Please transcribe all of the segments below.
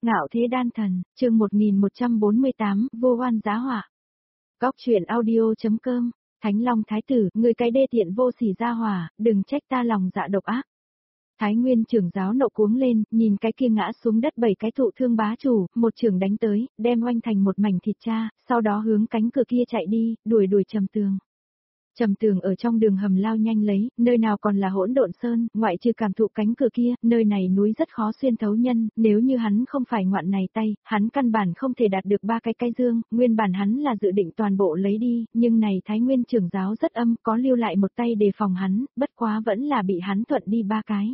Ngạo thế đan thần, chương 1148, vô oan giá họa. Góc truyện audio.com, Thánh Long Thái tử, người cái đê tiện vô sỉ gia hỏa, đừng trách ta lòng dạ độc ác. Thái Nguyên trưởng giáo nộ cuống lên, nhìn cái kia ngã xuống đất 7 cái thụ thương bá chủ, một trưởng đánh tới, đem oanh thành một mảnh thịt cha, sau đó hướng cánh cửa kia chạy đi, đuổi Trầm Tường. Trầm Tường ở trong đường hầm lao nhanh lấy, nơi nào còn là hỗn độn sơn, ngoại trừ cảm thụ cánh cửa kia, nơi này núi rất khó xuyên thấu nhân, nếu như hắn không phải ngoạn này tay, hắn căn bản không thể đạt được 3 cái dương, nguyên bản hắn là dự định toàn bộ lấy đi, nhưng này Thái Nguyên trưởng giáo rất âm, có lưu lại một tay đề phòng hắn, bất quá vẫn là bị hắn thuận đi 3 cái.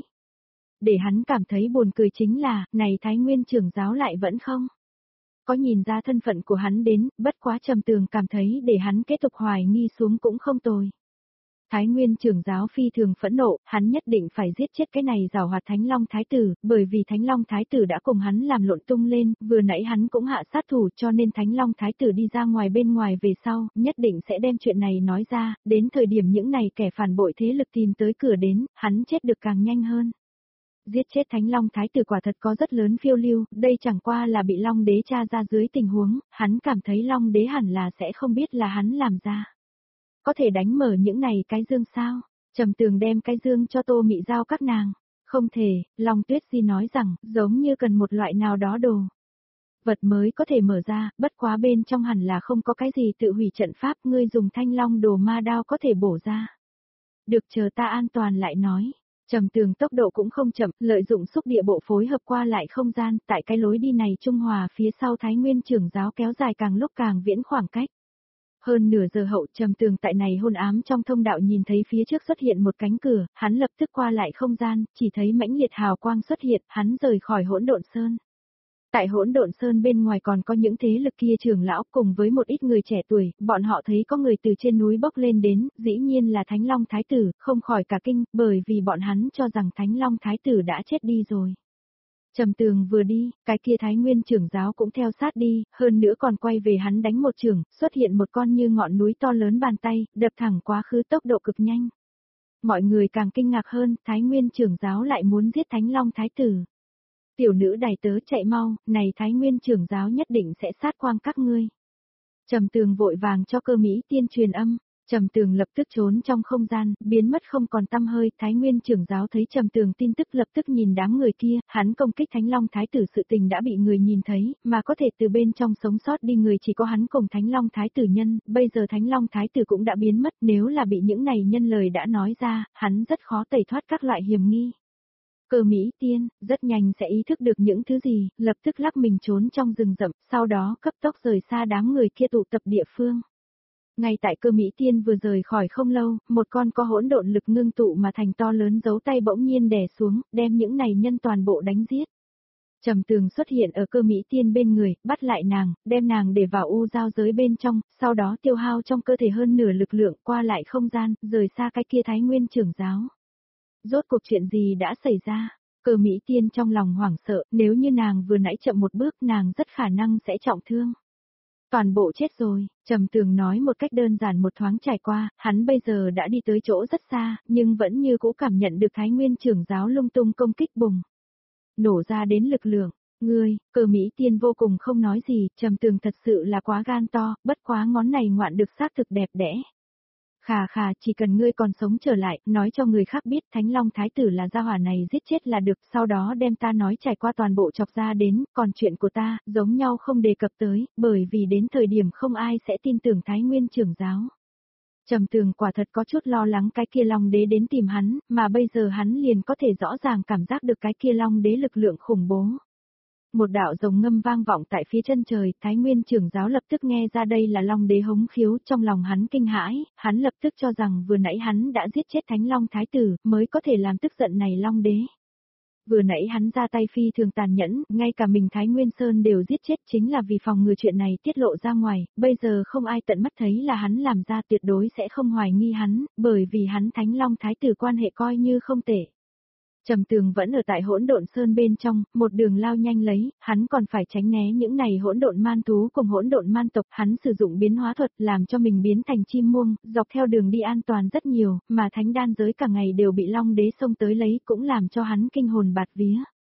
Để hắn cảm thấy buồn cười chính là, này Thái Nguyên trưởng giáo lại vẫn không có nhìn ra thân phận của hắn đến, bất quá Trầm Tường cảm thấy để hắn kết tục hoài nghi xuống cũng không tồi. Thái Nguyên trưởng giáo phi thường phẫn nộ, hắn nhất định phải giết chết cái này giảo hoạt Thánh Long Thái tử, bởi vì Thánh Long Thái tử đã cùng hắn làm lộn tung lên, vừa nãy hắn cũng hạ sát thủ cho nên Thánh Long Thái tử đi ra ngoài bên ngoài về sau, nhất định sẽ đem chuyện này nói ra, đến thời điểm những này kẻ phản bội thế lực tìm tới cửa đến, hắn chết được càng nhanh hơn. Giết chết Thánh Long Thái tử quả thật có rất lớn phiêu lưu, đây chẳng qua là bị Long Đế tra ra dưới tình huống, hắn cảm thấy Long Đế hẳn là sẽ không biết là hắn làm ra. Có thể đánh mở những này cái dương sao? Trầm Tường đem cái dương cho Tô Mị giao các nàng. Không thể, Long Tuyết Di nói rằng, giống như cần một loại nào đó đồ vật mới có thể mở ra, bất quá bên trong hẳn là không có cái gì tự hủy trận pháp, ngươi dùng thanh long đồ ma đao có thể bổ ra. Được, chờ ta an toàn lại nói. Trầm Tường tốc độ cũng không chậm, lợi dụng xúc địa bộ phối hợp qua lại không gian, tại cái lối đi này trung hòa phía sau Thái Nguyên trưởng giáo kéo dài càng lúc càng viễn khoảng cách. Hơn nửa giờ hậu, Trầm Tường tại này hôn ám trong thông đạo nhìn thấy phía trước xuất hiện một cánh cửa, hắn lập tức qua lại không gian, chỉ thấy mãnh liệt hào quang xuất hiện, hắn rời khỏi hỗn độn sơn. Tại hỗn độn sơn bên ngoài còn có những thế lực kia trưởng lão cùng với một ít người trẻ tuổi, bọn họ thấy có người từ trên núi bốc lên đến, dĩ nhiên là Thánh Long Thái tử, không khỏi cả kinh, bởi vì bọn hắn cho rằng Thánh Long Thái tử đã chết đi rồi. Trầm Tường vừa đi, cái kia Thái Nguyên trưởng giáo cũng theo sát đi, hơn nữa còn quay về hắn đánh một trường, xuất hiện một con như ngọn núi to lớn bàn tay, đập thẳng quá khứ tốc độ cực nhanh. Mọi người càng kinh ngạc hơn, Thái Nguyên trưởng giáo lại muốn giết Thánh Long Thái tử. Tiểu nữ đài tớ chạy mau, này Thái Nguyên trưởng giáo nhất định sẽ sát quang các ngươi. Trầm Tường vội vàng cho Cơ Mỹ Tiên truyền âm. Trầm Tường lập tức trốn trong không gian, biến mất không còn tăm hơi, Thái Nguyên trưởng giáo thấy Trầm Tường tin tức lập tức nhìn đám người kia, hắn công kích Thánh Long Thái tử sự tình đã bị người nhìn thấy, mà có thể từ bên trong sống sót đi người chỉ có hắn cùng Thánh Long Thái tử nhân, bây giờ Thánh Long Thái tử cũng đã biến mất, nếu là bị những này nhân lời đã nói ra, hắn rất khó tẩy thoát các loại hiểm nghi. Cơ Mỹ Tiên, rất nhanh sẽ ý thức được những thứ gì, lập tức lắc mình trốn trong rừng rậm, sau đó cấp tốc rời xa đám người kia tụ tập địa phương. Ngay tại Cơ Mỹ Tiên vừa rời khỏi không lâu, một con có hỗn độn lực ngưng tụ mà thành to lớn dấu tay bỗng nhiên đè xuống, đem những này nhân toàn bộ đánh giết. Trầm Tường xuất hiện ở Cơ Mỹ Tiên bên người, bắt lại nàng, đem nàng để vào u giao giới bên trong, sau đó tiêu hao trong cơ thể hơn nửa lực lượng qua lại không gian, rời xa cái kia Thái Nguyên trưởng giáo. Rốt cuộc chuyện gì đã xảy ra? Cơ Mỹ Tiên trong lòng hoảng sợ, nếu như nàng vừa nãy chậm một bước nàng rất khả năng sẽ trọng thương. Toàn bộ chết rồi, Trầm Tường nói một cách đơn giản một thoáng trải qua, hắn bây giờ đã đi tới chỗ rất xa, nhưng vẫn như cũ cảm nhận được Thái Nguyên trưởng giáo lung tung công kích bùng nổ ra đến lực lượng. Ngươi, Cơ Mỹ Tiên vô cùng không nói gì, Trầm Tường thật sự là quá gan to, bất quá ngón này ngoạn được xác thực đẹp đẽ. Khà, chỉ cần ngươi còn sống trở lại, nói cho người khác biết Thánh Long Thái tử là gia hỏa này giết chết là được, sau đó đem ta nói trải qua toàn bộ chọc ra đến, còn chuyện của ta, giống nhau không đề cập tới, bởi vì đến thời điểm không ai sẽ tin tưởng Thái Nguyên trưởng giáo. Trầm Tường quả thật có chút lo lắng cái kia Long Đế đến tìm hắn, mà bây giờ hắn liền có thể rõ ràng cảm giác được cái kia Long Đế lực lượng khủng bố. Một đạo rồng ngâm vang vọng tại phía chân trời, Thái Nguyên trưởng giáo lập tức nghe ra đây là Long Đế hống khiếu, trong lòng hắn kinh hãi, hắn lập tức cho rằng vừa nãy hắn đã giết chết Thánh Long Thái tử, mới có thể làm tức giận này Long Đế. Vừa nãy hắn ra tay phi thường tàn nhẫn, ngay cả mình Thái Nguyên Sơn đều giết chết chính là vì phòng ngừa chuyện này tiết lộ ra ngoài, bây giờ không ai tận mắt thấy là hắn làm ra tuyệt đối sẽ không hoài nghi hắn, bởi vì hắn Thánh Long Thái tử quan hệ coi như không tệ. Trầm Tường vẫn ở tại hỗn độn sơn bên trong, một đường lao nhanh lấy, hắn còn phải tránh né những này hỗn độn man thú cùng hỗn độn man tộc, hắn sử dụng biến hóa thuật làm cho mình biến thành chim muông, dọc theo đường đi an toàn rất nhiều, mà thánh đan giới cả ngày đều bị Long Đế xông tới lấy cũng làm cho hắn kinh hồn bạt vía.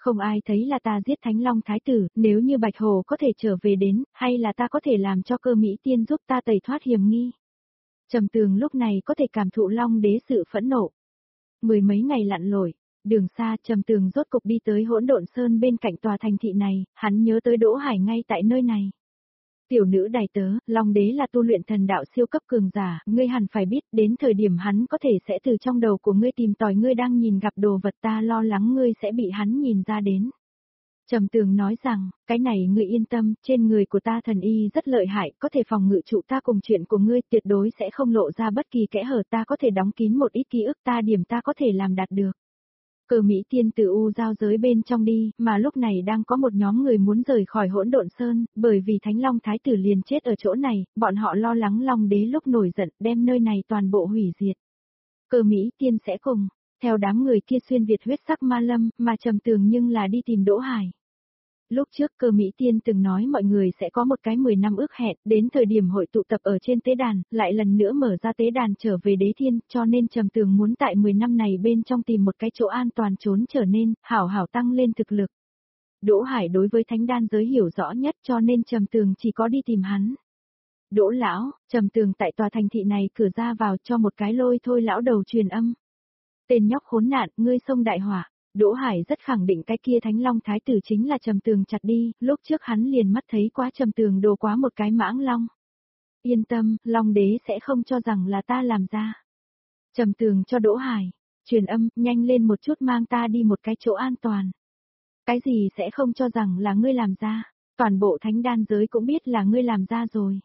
Không ai thấy là ta giết Thánh Long Thái tử, nếu như Bạch Hồ có thể trở về đến, hay là ta có thể làm cho Cơ Mỹ Tiên giúp ta tẩy thoát hiểm nghi. Trầm Tường lúc này có thể cảm thụ Long đế sự phẫn nộ. Mười mấy ngày lặn lội, đường xa Trầm Tường rốt cục đi tới Hỗn Độn Sơn bên cạnh tòa thành thị này, hắn nhớ tới Đỗ Hải ngay tại nơi này. Tiểu nữ đài tớ, Long đế là tu luyện thần đạo siêu cấp cường giả, ngươi hẳn phải biết, đến thời điểm hắn có thể sẽ từ trong đầu của ngươi tìm tòi ngươi đang nhìn gặp đồ vật, ta lo lắng ngươi sẽ bị hắn nhìn ra đến. Trầm Tường nói rằng, cái này ngươi yên tâm, trên người của ta thần y rất lợi hại, có thể phòng ngự trụ ta cùng chuyện của ngươi, tuyệt đối sẽ không lộ ra bất kỳ kẽ hở, ta có thể đóng kín một ít ký ức, ta điểm ta có thể làm đạt được. Cơ Mỹ Tiên từ U giao giới bên trong đi, mà lúc này đang có một nhóm người muốn rời khỏi Hỗn Độn Sơn, bởi vì Thánh Long Thái tử liền chết ở chỗ này, bọn họ lo lắng Long đế lúc nổi giận đem nơi này toàn bộ hủy diệt. Cơ Mỹ Tiên sẽ cùng, theo đám người kia xuyên Việt huyết sắc ma lâm, mà Trầm Tường nhưng là đi tìm Đỗ Hải. Lúc trước Cơ Mỹ Tiên từng nói mọi người sẽ có một cái 10 năm ước hẹn, đến thời điểm hội tụ tập ở trên tế đàn, lại lần nữa mở ra tế đàn trở về đế thiên, cho nên Trầm Tường muốn tại 10 năm này bên trong tìm một cái chỗ an toàn trốn trở nên, hảo hảo tăng lên thực lực. Đỗ Hải đối với thánh đan giới hiểu rõ nhất cho nên Trầm Tường chỉ có đi tìm hắn. Đỗ lão, Trầm Tường tại tòa thành thị này cửa ra vào cho một cái lôi thôi lão đầu truyền âm. Tên nhóc khốn nạn, ngươi xông đại hỏa. Đỗ Hải rất khẳng định cái kia Thánh Long Thái tử chính là Trầm Tường chặt đi, lúc trước hắn liền mắt thấy quá Trầm Tường đồ quá một cái mãng long. Yên tâm, Long đế sẽ không cho rằng là ta làm ra. Trầm Tường cho Đỗ Hải, truyền âm, nhanh lên một chút mang ta đi một cái chỗ an toàn. Cái gì sẽ không cho rằng là ngươi làm ra, toàn bộ thánh đan giới cũng biết là ngươi làm ra rồi.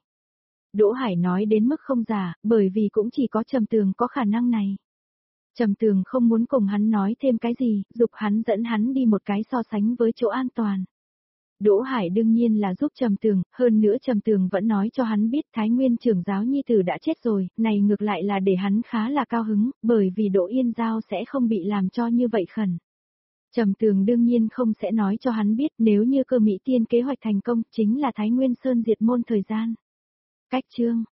Đỗ Hải nói đến mức không giả, bởi vì cũng chỉ có Trầm Tường có khả năng này. Trầm Tường không muốn cùng hắn nói thêm cái gì, dục hắn dẫn hắn đi một cái so sánh với chỗ an toàn. Đỗ Hải đương nhiên là giúp Trầm Tường, hơn nữa Trầm Tường vẫn nói cho hắn biết Thái Nguyên trưởng giáo nhi tử đã chết rồi, này ngược lại là để hắn khá là cao hứng, bởi vì Đỗ Yên Giao sẽ không bị làm cho như vậy khẩn. Trầm Tường đương nhiên không sẽ nói cho hắn biết nếu như Cơ Mỹ Tiên kế hoạch thành công chính là Thái Nguyên Sơn diệt môn thời gian. Cách chương